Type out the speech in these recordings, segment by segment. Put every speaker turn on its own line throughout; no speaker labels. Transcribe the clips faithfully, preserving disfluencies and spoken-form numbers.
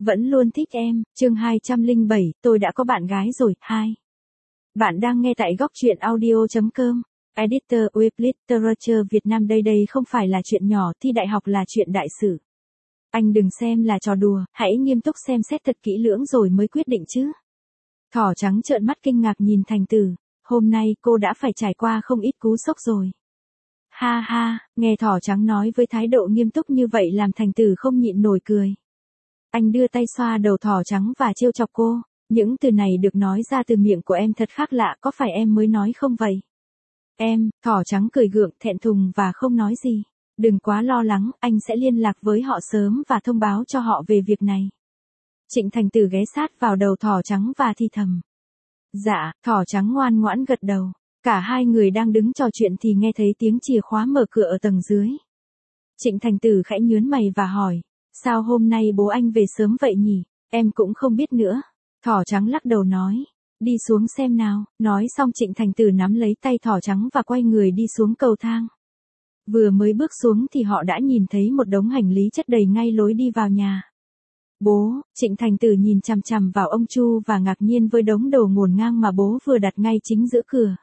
Vẫn luôn thích em, chương hai trăm lẻ bảy, tôi đã có bạn gái rồi, hai. Bạn đang nghe tại góc truyện audio.com. Editor Web Literature Việt Nam. Đây đây không phải là chuyện nhỏ, thi đại học là chuyện đại sự. Anh đừng xem là trò đùa, hãy nghiêm túc xem xét thật kỹ lưỡng rồi mới quyết định chứ. Thỏ trắng trợn mắt kinh ngạc nhìn Thành Tử, hôm nay cô đã phải trải qua không ít cú sốc rồi. Ha ha, nghe thỏ trắng nói với thái độ nghiêm túc như vậy làm Thành Tử không nhịn nổi cười. Anh đưa tay xoa đầu thỏ trắng và trêu chọc cô, những từ này được nói ra từ miệng của em thật khác lạ, có phải em mới nói không vậy? Em, thỏ trắng cười gượng, thẹn thùng và không nói gì. Đừng quá lo lắng, anh sẽ liên lạc với họ sớm và thông báo cho họ về việc này. Trịnh Thành Tử ghé sát vào đầu thỏ trắng và thì thầm. Dạ, thỏ trắng ngoan ngoãn gật đầu. Cả hai người đang đứng trò chuyện thì nghe thấy tiếng chìa khóa mở cửa ở tầng dưới. Trịnh Thành Tử khẽ nhướng mày và hỏi, sao hôm nay bố anh về sớm vậy nhỉ? Em cũng không biết nữa. Thỏ trắng lắc đầu nói, đi xuống xem nào. Nói xong Trịnh Thành Tử nắm lấy tay thỏ trắng và quay người đi xuống cầu thang. Vừa mới bước xuống thì họ đã nhìn thấy một đống hành lý chất đầy ngay lối đi vào nhà. Bố, Trịnh Thành Tử nhìn chằm chằm vào ông Chu và ngạc nhiên với đống đồ ngổn ngang mà bố vừa đặt ngay chính giữa cửa.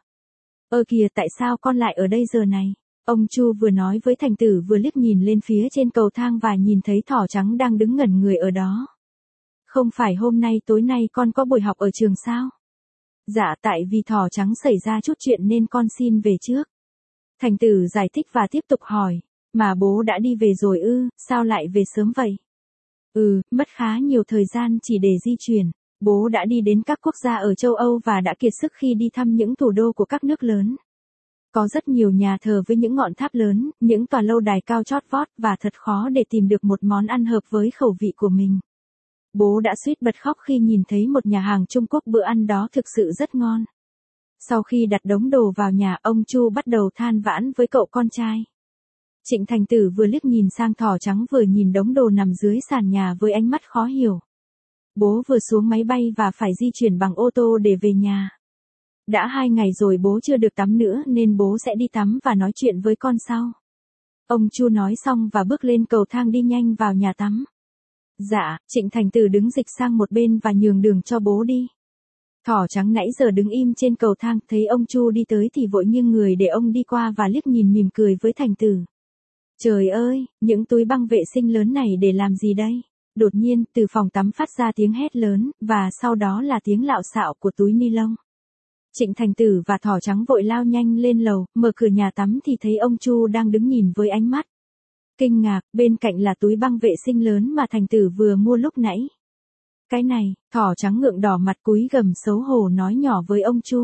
Ơ kìa, tại sao con lại ở đây giờ này? Ông Chu vừa nói với Thành Tử vừa liếc nhìn lên phía trên cầu thang và nhìn thấy thỏ trắng đang đứng ngẩn người ở đó. Không phải hôm nay tối nay con có buổi học ở trường sao? Dạ, tại vì thỏ trắng xảy ra chút chuyện nên con xin về trước. Thành Tử giải thích và tiếp tục hỏi, mà bố đã đi về rồi ư, sao lại về sớm vậy? Ừ, mất khá nhiều thời gian chỉ để di chuyển. Bố đã đi đến các quốc gia ở châu Âu và đã kiệt sức khi đi thăm những thủ đô của các nước lớn. Có rất nhiều nhà thờ với những ngọn tháp lớn, những tòa lâu đài cao chót vót và thật khó để tìm được một món ăn hợp với khẩu vị của mình. Bố đã suýt bật khóc khi nhìn thấy một nhà hàng Trung Quốc, bữa ăn đó thực sự rất ngon. Sau khi đặt đống đồ vào nhà, ông Chu bắt đầu than vãn với cậu con trai. Trịnh Thành Tử vừa liếc nhìn sang thỏ trắng vừa nhìn đống đồ nằm dưới sàn nhà với ánh mắt khó hiểu. Bố vừa xuống máy bay và phải di chuyển bằng ô tô để về nhà. Đã hai ngày rồi bố chưa được tắm nữa nên bố sẽ đi tắm và nói chuyện với con sau. Ông Chu nói xong và bước lên cầu thang đi nhanh vào nhà tắm. Dạ, Trịnh Thành Tử đứng dịch sang một bên và nhường đường cho bố đi. Thỏ trắng nãy giờ đứng im trên cầu thang, thấy ông Chu đi tới thì vội nghiêng người để ông đi qua và liếc nhìn mỉm cười với Thành Tử. Trời ơi, những túi băng vệ sinh lớn này để làm gì đây? Đột nhiên, từ phòng tắm phát ra tiếng hét lớn, và sau đó là tiếng lạo xạo của túi ni lông. Trịnh Thành Tử và thỏ trắng vội lao nhanh lên lầu, mở cửa nhà tắm thì thấy ông Chu đang đứng nhìn với ánh mắt kinh ngạc, bên cạnh là túi băng vệ sinh lớn mà Thành Tử vừa mua lúc nãy. Cái này, thỏ trắng ngượng đỏ mặt cúi gằm xấu hổ nói nhỏ với ông Chu.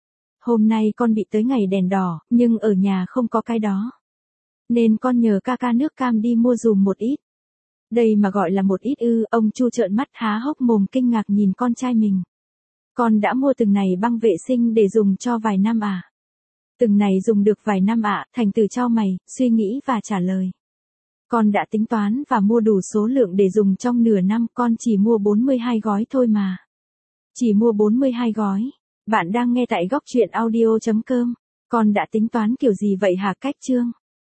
Hôm nay con bị tới ngày đèn đỏ, nhưng ở nhà không có cái đó. Nên con nhờ ca ca nước cam đi mua dùm một ít. Đây mà gọi là một ít ư, ông Chu trợn mắt há hốc mồm kinh ngạc nhìn con trai mình. Con đã mua từng này băng vệ sinh để dùng cho vài năm à? Từng này dùng được vài năm ạ, à? Thành Tử chau mày, suy nghĩ và trả lời. Con đã tính toán và mua đủ số lượng để dùng trong nửa năm, con chỉ mua bốn mươi hai gói thôi mà. Chỉ mua bốn mươi hai gói. Bạn đang nghe tại góc truyện audio.com. Con đã tính toán kiểu gì vậy hả? Cách chương.